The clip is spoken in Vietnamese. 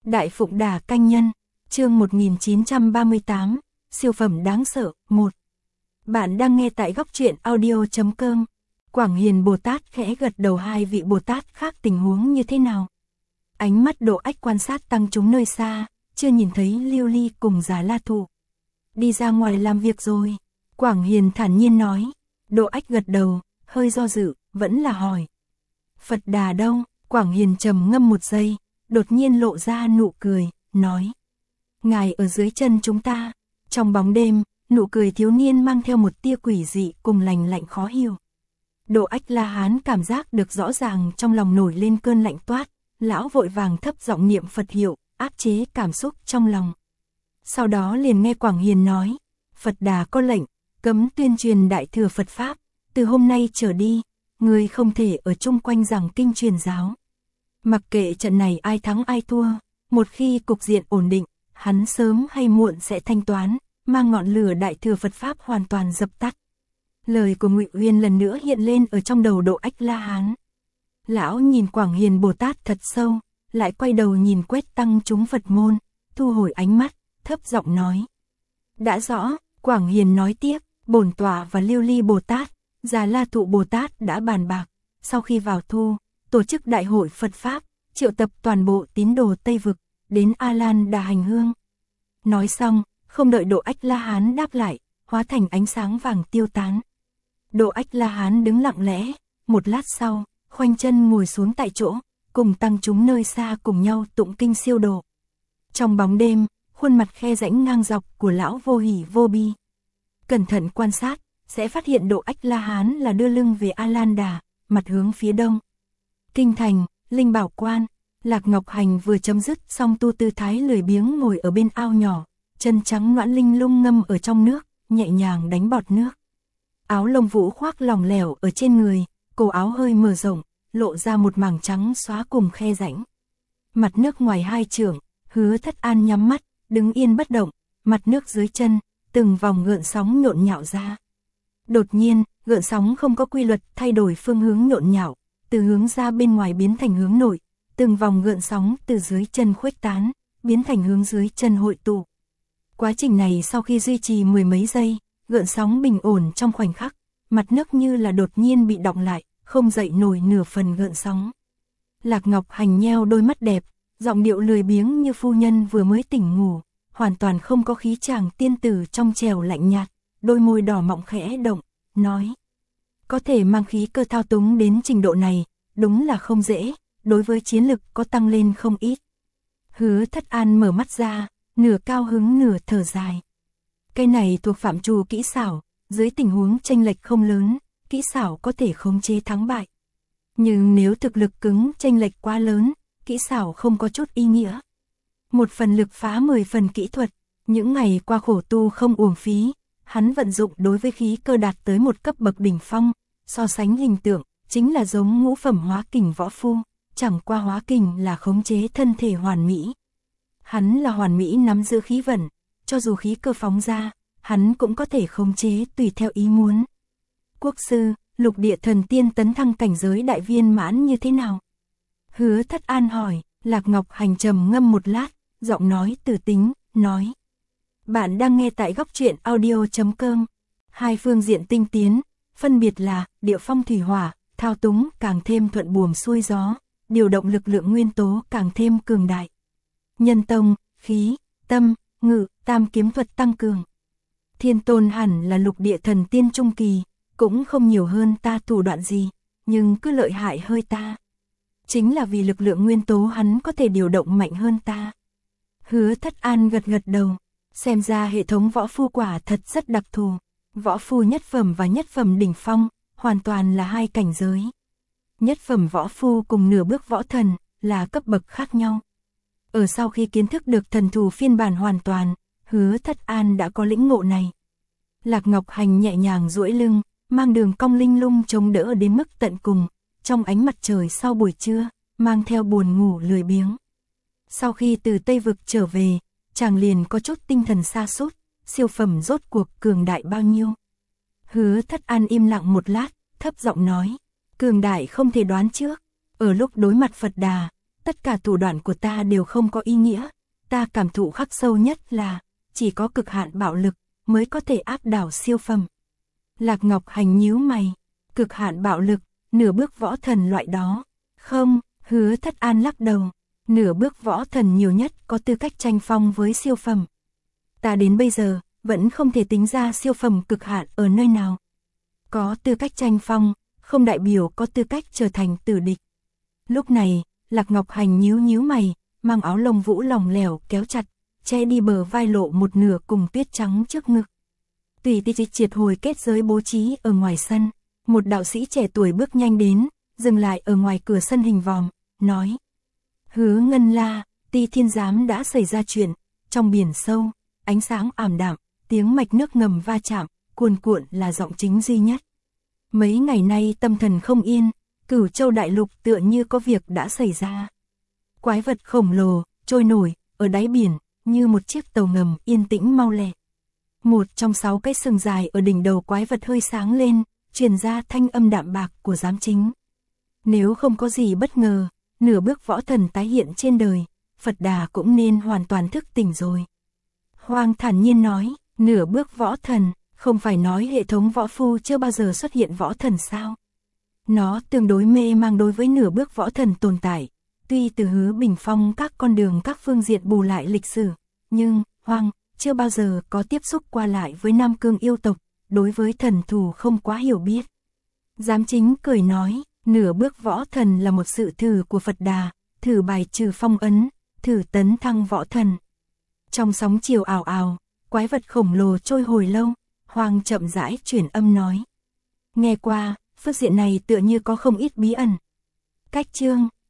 Đại Phụng Đà Canh Nhân, chương 1938, siêu phẩm đáng sợ, 1. Bạn đang nghe tại góc truyện audio.com. Quảng Hiền Bồ Tát khẽ gật đầu. Hai vị Bồ Tát khác tình huống như thế nào? Ánh mắt Độ Ách quan sát tăng chúng nơi xa, chưa nhìn thấy Lưu Ly cùng Già La Thụ. Đi ra ngoài làm việc rồi. Quảng Hiền thản nhiên nói. Độ Ách gật đầu, hơi do dự, vẫn là hỏi. Phật Đà đâu? Quảng Hiền trầm ngâm một giây, đột nhiên lộ ra nụ cười, nói. Ngài ở dưới chân chúng ta. Trong bóng đêm, nụ cười thiếu niên mang theo một tia quỷ dị cùng lành lạnh khó hiểu. Độ Ách La Hán cảm giác được rõ ràng trong lòng nổi lên cơn lạnh toát, lão vội vàng thấp giọng niệm Phật hiệu, áp chế cảm xúc trong lòng. Sau đó liền nghe Quảng Hiền nói, Phật Đà có lệnh, cấm tuyên truyền đại thừa Phật Pháp, từ hôm nay trở đi, người không thể ở chung quanh giảng kinh truyền giáo. Mặc kệ trận này ai thắng ai thua, một khi cục diện ổn định, hắn sớm hay muộn sẽ thanh toán, mang ngọn lửa đại thừa Phật Pháp hoàn toàn dập tắt. Lời của Ngụy Uyên lần nữa hiện lên ở trong đầu Độ Ách La Hán. Lão nhìn Quảng Hiền Bồ Tát thật sâu, lại quay đầu nhìn quét tăng chúng Phật môn, thu hồi ánh mắt, thấp giọng nói. Đã rõ, Quảng Hiền nói tiếp, Bổn Tọa và Lưu Ly Bồ Tát, Già La Thụ Bồ Tát đã bàn bạc, sau khi vào thu, tổ chức đại hội Phật Pháp, triệu tập toàn bộ tín đồ Tây Vực, đến A Lan Đà hành hương. Nói xong, không đợi Độ Ách La Hán đáp lại, hóa thành ánh sáng vàng tiêu tán. Độ Ách La Hán đứng lặng lẽ, một lát sau, khoanh chân ngồi xuống tại chỗ, cùng tăng chúng nơi xa cùng nhau tụng kinh siêu độ. Trong bóng đêm, khuôn mặt khe rãnh ngang dọc của lão vô hỉ vô bi. Cẩn thận quan sát, sẽ phát hiện Độ Ách La Hán là đưa lưng về A Lan Đà, mặt hướng phía đông. Kinh thành, Linh Bảo Quan, Lạc Ngọc Hành vừa chấm dứt xong tu tư thái lười biếng ngồi ở bên ao nhỏ, chân trắng nõn linh lung ngâm ở trong nước, nhẹ nhàng đánh bọt nước. Áo lông vũ khoác lỏng lẻo ở trên người, cổ áo hơi mở rộng, lộ ra một mảng trắng xóa cùng khe rãnh. Mặt nước ngoài hai trượng, Hứa Thất An nhắm mắt, đứng yên bất động, mặt nước dưới chân, từng vòng gợn sóng nhộn nhạo ra. Đột nhiên, gợn sóng không có quy luật thay đổi phương hướng nhộn nhạo, từ hướng ra bên ngoài biến thành hướng nội, từng vòng gợn sóng từ dưới chân khuếch tán, biến thành hướng dưới chân hội tụ. Quá trình này sau khi duy trì mười mấy giây, gợn sóng bình ổn trong khoảnh khắc, mặt nước như là đột nhiên bị đọng lại, không dậy nổi nửa phần gợn sóng. Lạc Ngọc Hành nheo đôi mắt đẹp, giọng điệu lười biếng như phu nhân vừa mới tỉnh ngủ, hoàn toàn không có khí chàng tiên tử trong trẻo lạnh nhạt, đôi môi đỏ mọng khẽ động, nói. Có thể mang khí cơ thao túng đến trình độ này, đúng là không dễ, đối với chiến lực có tăng lên không ít. Hứa Thất An mở mắt ra, nửa cao hứng nửa thở dài. Cái này thuộc phạm trù kỹ xảo, dưới tình huống chênh lệch không lớn, kỹ xảo có thể khống chế thắng bại. Nhưng nếu thực lực cứng chênh lệch quá lớn, kỹ xảo không có chút ý nghĩa. Một phần lực phá 10 phần kỹ thuật, những ngày qua khổ tu không uổng phí, hắn vận dụng đối với khí cơ đạt tới một cấp bậc đỉnh phong, so sánh hình tượng, chính là giống ngũ phẩm hóa kình võ phu, chẳng qua hóa kình là khống chế thân thể hoàn mỹ. Hắn là hoàn mỹ nắm giữ khí vận, cho dù khí cơ phóng ra, hắn cũng có thể khống chế tùy theo ý muốn. Quốc sư, lục địa thần tiên tấn thăng cảnh giới đại viên mãn như thế nào? Hứa Thất An hỏi. Lạc Ngọc Hành trầm ngâm một lát, giọng nói từ tính, nói. Bạn đang nghe tại góc truyện audio.com. Hai phương diện tinh tiến, phân biệt là địa phong thủy hỏa, thao túng càng thêm thuận buồm xuôi gió, điều động lực lượng nguyên tố càng thêm cường đại. Nhân tông, khí, tâm, ngự, tam kiếm thuật tăng cường. Thiên Tôn hẳn là lục địa thần tiên trung kỳ, cũng không nhiều hơn ta thủ đoạn gì, nhưng cứ lợi hại hơi ta. Chính là vì lực lượng nguyên tố hắn có thể điều động mạnh hơn ta. Hứa Thất An gật gật đầu, xem ra hệ thống võ phu quả thật rất đặc thù. Võ phu nhất phẩm và nhất phẩm đỉnh phong, hoàn toàn là hai cảnh giới. Nhất phẩm võ phu cùng nửa bước võ thần, là cấp bậc khác nhau. Ở sau khi kiến thức được thần thù phiên bản hoàn toàn, Hứa Thất An đã có lĩnh ngộ này. Lạc Ngọc Hành nhẹ nhàng duỗi lưng, mang đường cong linh lung chống đỡ đến mức tận cùng. Trong ánh mặt trời sau buổi trưa, mang theo buồn ngủ lười biếng. Sau khi từ Tây Vực trở về, chàng liền có chút tinh thần sa sút, siêu phẩm rốt cuộc cường đại bao nhiêu. Hứa Thất An im lặng một lát, thấp giọng nói, cường đại không thể đoán trước. Ở lúc đối mặt Phật Đà, tất cả thủ đoạn của ta đều không có ý nghĩa, ta cảm thụ khắc sâu nhất là, chỉ có cực hạn bạo lực, mới có thể áp đảo siêu phẩm. Lạc Ngọc Hành nhíu mày, cực hạn bạo lực, nửa bước võ thần loại đó. Không, Hứa Thất An lắc đầu, nửa bước võ thần nhiều nhất có tư cách tranh phong với siêu phẩm. Ta đến bây giờ, vẫn không thể tính ra siêu phẩm cực hạn ở nơi nào. Có tư cách tranh phong, không đại biểu có tư cách trở thành tử địch. Lúc này, Lạc Ngọc Hành nhíu mày, mang áo lông vũ lỏng lẻo kéo chặt, che đi bờ vai lộ một nửa cùng tuyết trắng trước ngực. Tùy tiện triệt hồi kết giới bố trí ở ngoài sân, một đạo sĩ trẻ tuổi bước nhanh đến, dừng lại ở ngoài cửa sân hình vòm, nói: Hứa Ngân La, Ti Thiên Giám đã xảy ra chuyện, trong biển sâu, ánh sáng ảm đạm, tiếng mạch nước ngầm va chạm, cuồn cuộn là giọng chính duy nhất. Mấy ngày nay tâm thần không yên, Cửu Châu đại lục tựa như có việc đã xảy ra. Quái vật khổng lồ, trôi nổi, ở đáy biển, như một chiếc tàu ngầm yên tĩnh mau lẹ. Một trong 6 cái sừng dài ở đỉnh đầu quái vật hơi sáng lên, truyền ra thanh âm đạm bạc của giám chính. Nếu không có gì bất ngờ, nửa bước võ thần tái hiện trên đời, Phật Đà cũng nên hoàn toàn thức tỉnh rồi. Hoang thản nhiên nói, nửa bước võ thần, không phải nói hệ thống võ phu chưa bao giờ xuất hiện võ thần sao? Nó tương đối mê mang đối với nửa bước võ thần tồn tại, tuy từ Hứa Bình Phong các con đường các phương diện bù lại lịch sử, nhưng, Hoang, chưa bao giờ có tiếp xúc qua lại với Nam Cương yêu tộc, đối với thần thù không quá hiểu biết. Giám chính cười nói, nửa bước võ thần là một sự thử của Phật Đà, thử bài trừ phong ấn, thử tấn thăng võ thần. Trong sóng chiều ào ào, quái vật khổng lồ trôi hồi lâu, Hoang chậm rãi chuyển âm nói. Nghe qua, phương diện này tựa như có không ít bí ẩn. Cách chương